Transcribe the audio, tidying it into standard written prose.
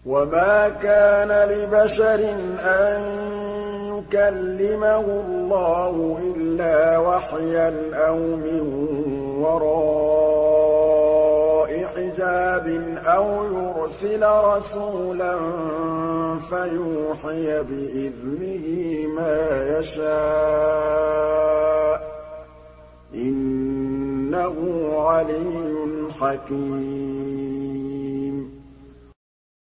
وَمَا كَانَ لِبَشَرٍ أَن يُكَلِّمَهُ اللَّهُ إِلَّا وَحْيًا أَوْ مِن وَرَاءِ حِجَابٍ أَوْ يُرْسِلَ رَسُولًا فَيُوحِيَ بِإِذْنِهِ مَا يَشَاءُ ۚ إِنَّهُ عَلِيٌّ حَكِيمٌ